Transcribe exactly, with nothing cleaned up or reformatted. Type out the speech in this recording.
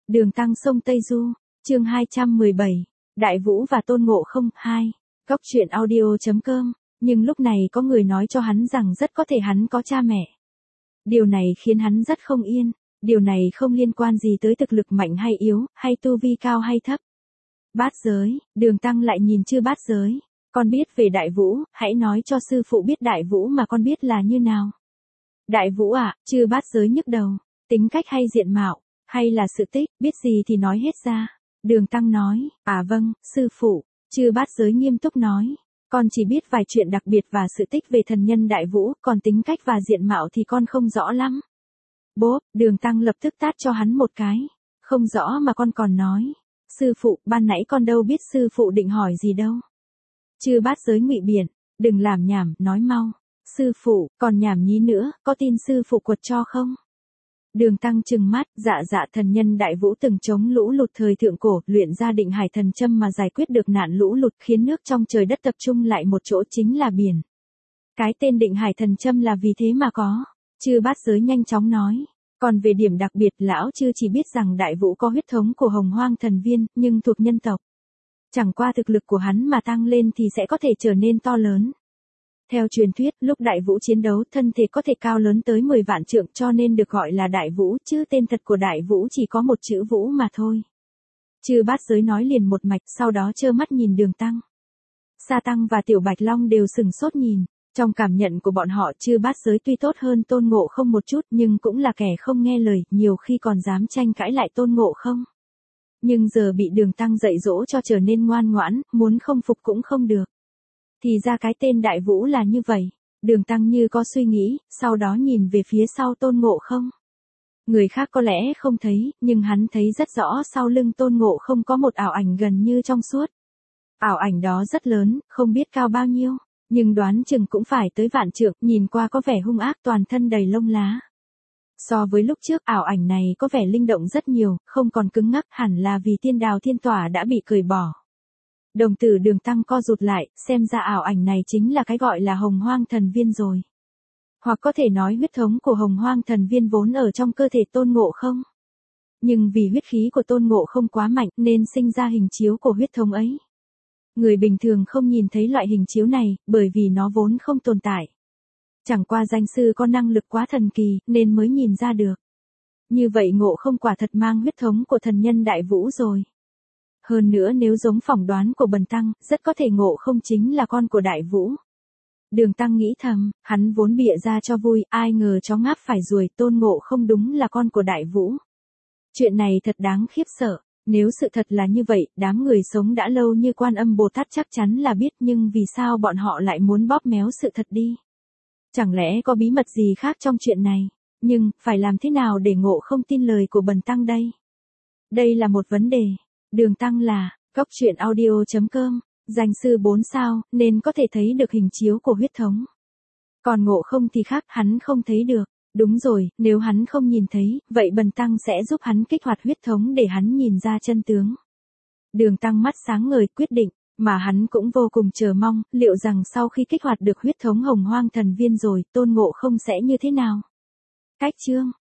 Đường Tăng sông Tây Du, chương hai trăm mười bảy, Đại Vũ và Tôn Ngộ Không, hai, Cóc truyện audio chấm com, nhưng lúc này có người nói cho hắn rằng rất có thể hắn có cha mẹ. Điều này khiến hắn rất không yên, điều này không liên quan gì tới thực lực mạnh hay yếu, hay tu vi cao hay thấp. Bát giới, Đường Tăng lại nhìn Chư Bát giới, con biết về Đại Vũ, hãy nói cho sư phụ biết Đại Vũ mà con biết là như nào. Đại Vũ à, Chư Bát giới nhức đầu, tính cách hay diện mạo, hay là sự tích, biết gì thì nói hết ra. Đường Tăng nói, à vâng, sư phụ. Chư Bát giới nghiêm túc nói, con chỉ biết vài chuyện đặc biệt và sự tích về thần nhân Đại Vũ, còn tính cách và diện mạo thì con không rõ lắm. Bốp, Đường Tăng lập tức tát cho hắn một cái, không rõ mà con còn nói. Sư phụ, ban nãy con đâu biết sư phụ định hỏi gì đâu. Chư Bát giới ngụy biện, đừng làm nhảm, nói mau. Sư phụ, còn nhảm nhí nữa, có tin sư phụ quật cho không? Đường Tăng trừng mắt, dạ dạ thần nhân Đại Vũ từng chống lũ lụt thời thượng cổ, luyện ra định hải thần châm mà giải quyết được nạn lũ lụt, khiến nước trong trời đất tập trung lại một chỗ, chính là biển. Cái tên định hải thần châm là vì thế mà có. Chư Bát giới nhanh chóng nói. Còn về điểm đặc biệt, lão chư chỉ biết rằng Đại Vũ có huyết thống của Hồng Hoang thần viên, nhưng thuộc nhân tộc. Chẳng qua thực lực của hắn mà tăng lên thì sẽ có thể trở nên to lớn. Theo truyền thuyết, lúc Đại Vũ chiến đấu, thân thể có thể cao lớn tới mười vạn trượng, cho nên được gọi là Đại Vũ, chứ tên thật của Đại Vũ chỉ có một chữ Vũ mà thôi. Chư Bát giới nói liền một mạch, sau đó trơ mắt nhìn Đường Tăng. Sa Tăng và Tiểu Bạch Long đều sừng sốt nhìn. Trong cảm nhận của bọn họ, Chư Bát giới tuy tốt hơn Tôn Ngộ Không một chút, nhưng cũng là kẻ không nghe lời, nhiều khi còn dám tranh cãi lại Tôn Ngộ Không. Nhưng giờ bị Đường Tăng dạy dỗ cho trở nên ngoan ngoãn, muốn không phục cũng không được. Thì ra cái tên Đại Vũ là như vậy. Đường Tăng như có suy nghĩ, sau đó nhìn về phía sau Tôn Ngộ Không. Người khác có lẽ không thấy, nhưng hắn thấy rất rõ sau lưng Tôn Ngộ Không có một ảo ảnh gần như trong suốt. Ảo ảnh đó rất lớn, không biết cao bao nhiêu, nhưng đoán chừng cũng phải tới vạn trượng, nhìn qua có vẻ hung ác, toàn thân đầy lông lá. So với lúc trước, ảo ảnh này có vẻ linh động rất nhiều, không còn cứng ngắc, hẳn là vì tiên đào thiên tỏa đã bị cởi bỏ. Đồng tử Đường Tăng co rụt lại, xem ra ảo ảnh này chính là cái gọi là Hồng Hoang thần viên rồi. Hoặc có thể nói huyết thống của Hồng Hoang thần viên vốn ở trong cơ thể Tôn Ngộ Không. Nhưng vì huyết khí của Tôn Ngộ Không quá mạnh nên sinh ra hình chiếu của huyết thống ấy. Người bình thường không nhìn thấy loại hình chiếu này, bởi vì nó vốn không tồn tại. Chẳng qua danh sư có năng lực quá thần kỳ, nên mới nhìn ra được. Như vậy Ngộ Không quả thật mang huyết thống của thần nhân Đại Vũ rồi. Hơn nữa nếu giống phỏng đoán của Bần Tăng, rất có thể Ngộ Không chính là con của Đại Vũ. Đường Tăng nghĩ thầm, hắn vốn bịa ra cho vui, ai ngờ chó ngáp phải ruồi, Tôn Ngộ Không đúng là con của Đại Vũ. Chuyện này thật đáng khiếp sợ, nếu sự thật là như vậy, đám người sống đã lâu như Quan Âm Bồ Tát chắc chắn là biết, nhưng vì sao bọn họ lại muốn bóp méo sự thật đi? Chẳng lẽ có bí mật gì khác trong chuyện này? Nhưng, phải làm thế nào để Ngộ Không tin lời của Bần Tăng đây? Đây là một vấn đề. Đường Tăng là, Cóc truyện audio chấm com, danh sư bốn sao, nên có thể thấy được hình chiếu của huyết thống. Còn Ngộ Không thì khác, hắn không thấy được. Đúng rồi, nếu hắn không nhìn thấy, vậy Bần Tăng sẽ giúp hắn kích hoạt huyết thống để hắn nhìn ra chân tướng. Đường Tăng mắt sáng ngời quyết định, mà hắn cũng vô cùng chờ mong, liệu rằng sau khi kích hoạt được huyết thống Hồng Hoang thần viên rồi, Tôn Ngộ Không sẽ như thế nào? Cách chương